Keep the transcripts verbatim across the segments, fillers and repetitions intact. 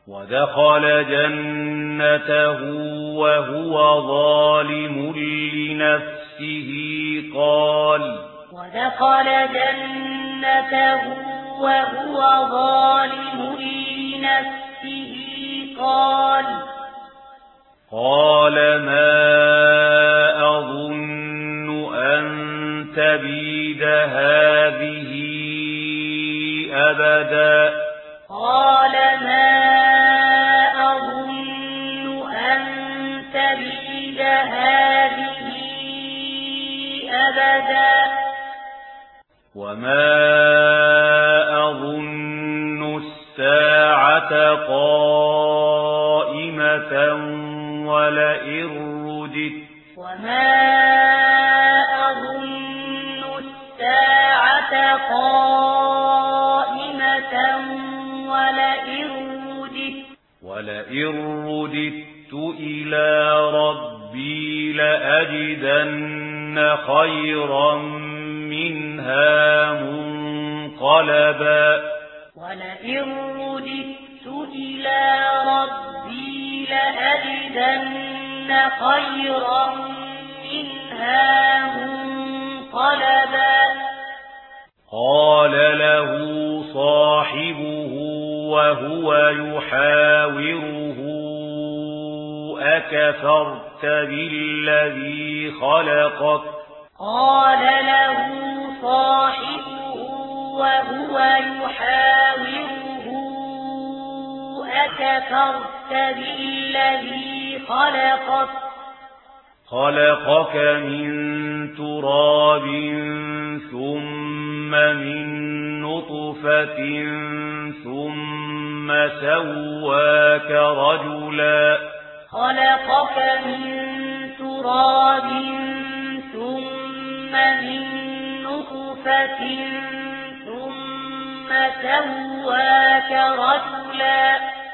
ودخل جنته وهو ظالم لنفسه قال ودخل جنته وهو ظالم لنفسه قال قال ما أظن أن تبيد هذه أبدا قال ما أظن أن تبيد هذه أبدا وما أظن الساعة قائمة ولئن رددت وما أظن الساعة قائمة ولئن رددت ولئن رددت إلى ربي لأجدن خيرا منها منقلبا ولئن رددت إلى ربي لأجدن خيرا منها منقلبا قال له صاحبه وهو يحاوره أكفرت بالذي خلقك قال له صاحبه وهو يحاوره أكفرت بالذي خلقك خلقك من تراب ثم من نطفة ثم سواك رجلا خلقك من تراب ثم من نطفة ثم سواك رجلا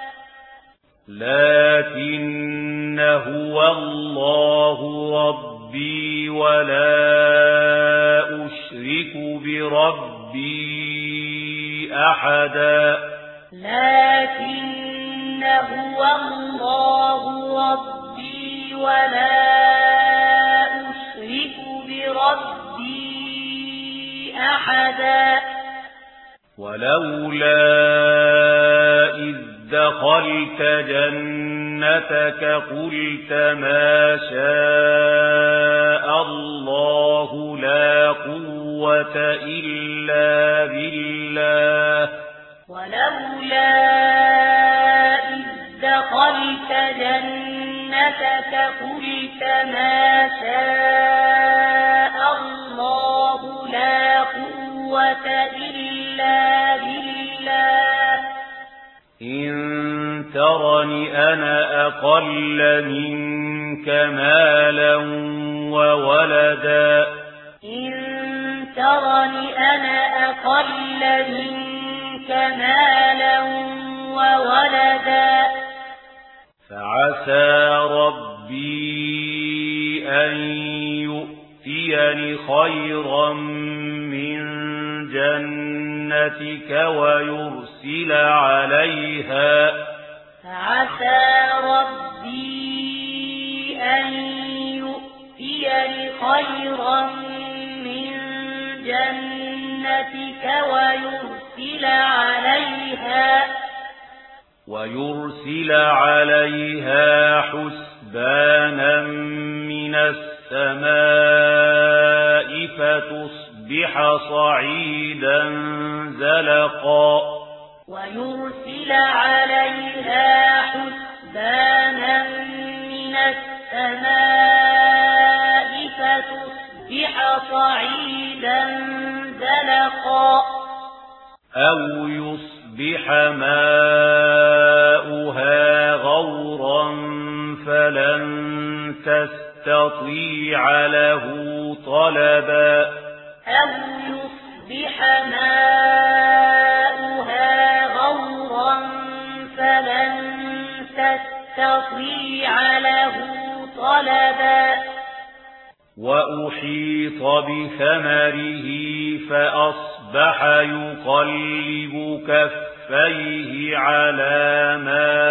لكن هو الله ربي ولا أشرك بربي أحدا لكن هو الله ربي ولا أشرك بربي أحدا ولولا إذ دخلت جنتك قلت ما شاء الله لا قوة إلا بالله ولولا إذ دخلت جنتك قلت ما شاء الله لا قوة إلا بالله إن ترني أنا أقل منك مالا وولدا إن ترني أنا أقل منك مالا وولدا فعسى ربي أن يؤتيني خيرا من جنتك ويرسل عليها فعسى ربي أن يؤتيني خيرا من جنتك ويرسل عليها ويرسل عليها حسبانا من السماء فتصبح صعيدا زلقا ويرسل عليها حسبانا من السماء فتصبح صعيدا زلقا أو يصبح ماؤها غورا فلن تستطيع له طلبا أو يصبح ماؤها غورا فلن تستطيع له طلبا وأحيط بثمره فأصبح يقلب كفيه على ما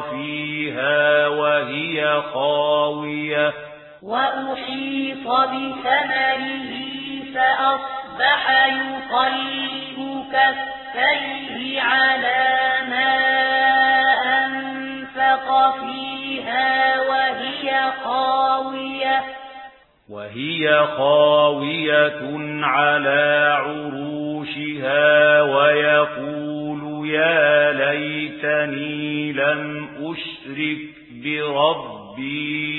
فيها وهي خاوية وأحيط بثمره فأصبح يقلب كفيه على ما أنفق فيها وهي خاوية وهي خاوية على عروشها ويقول يا ليتني لم أشرك بربي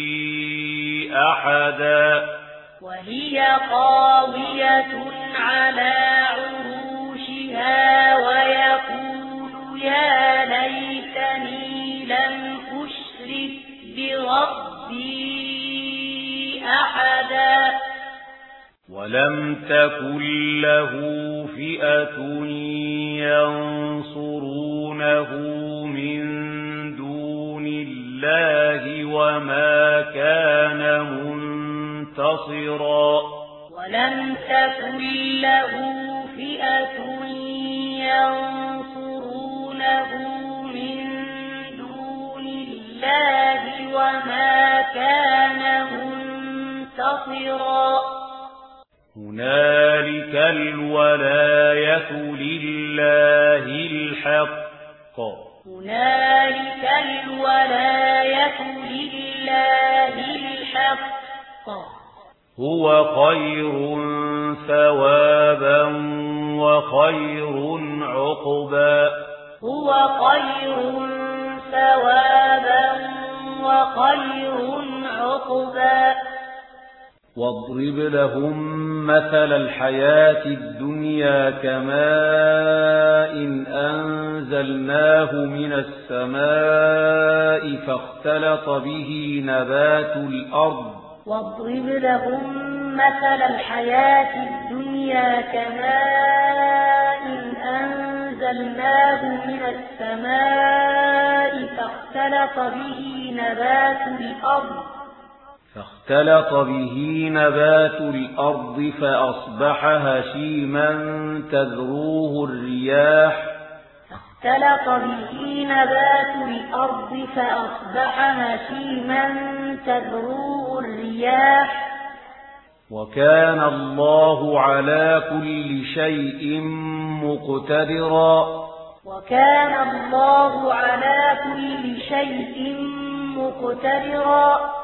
أحدا وهي خاوية على عروشها ويقول يا ليتني لم أشرك بربي أحدا ولم تكن له فئة ينصرونه من دون الله وما كان منتصرا ولم تكن له فئة ينصرونه من دون الله وما كان منتصرا هنالك الولاية لله الحق هنالك الولاية لله الحق هو خير ثوابا وخير عقبا هو خير ثوابا وخير عقبا واضرب لهم مثل الحياة الدنيا كماء أنزلناه من السماء فاختلط به نبات الأرض واضرب لهم مثل الحياة الدنيا كماء أنزلناه من السماء فاختلط به نبات الأرض فاختلط به نبات الأرض فأصبح هشيما تذروه الرياح فاختلط به نبات الأرض فأصبح هشيما تذروه الرياح وكان الله على كل شيء مقتدرا وكان الله على كل شيء مقتدرا